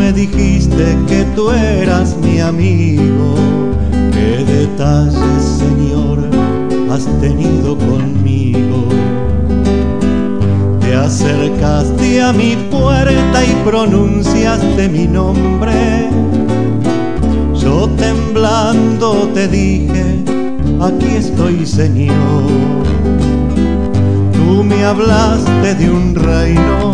me dijiste que tú eras mi amigo. Qué detalles, Señor, has tenido conmigo. Te acercaste a mi puerta y pronunciaste mi nombre. Yo temblando te dije, aquí estoy, Señor. Tú me hablaste de un reino,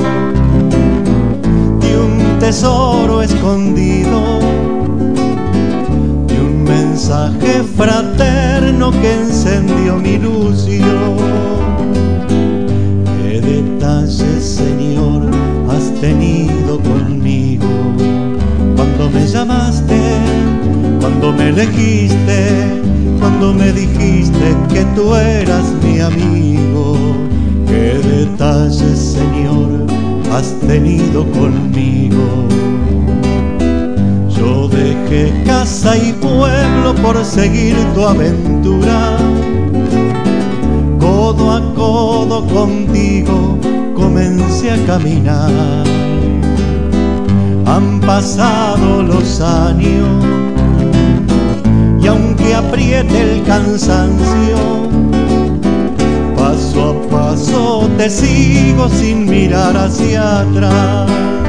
de un tesoro escondido, de un mensaje fraterno que encendió mi ilusión. Qué detalles, Señor, has tenido conmigo. Cuando me llamaste, cuando me elegiste, cuando me dijiste que tú eras mi amigo. Qué detalles, Señor, has tenido conmigo. Yo dejé casa y pueblo por seguir tu aventura. Codo a codo contigo comencé a caminar. Han pasado los años y aunque apriete el cansancio, paso a paso te sigo sin mirar hacia atrás.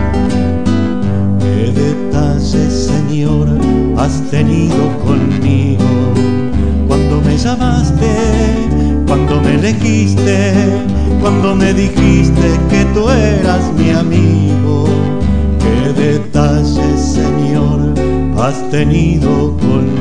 Qué detalles, Señor, has tenido conmigo. Cuando me llamaste, cuando me elegiste, cuando me dijiste que tú eras mi amigo. Qué detalles, Señor, has tenido conmigo.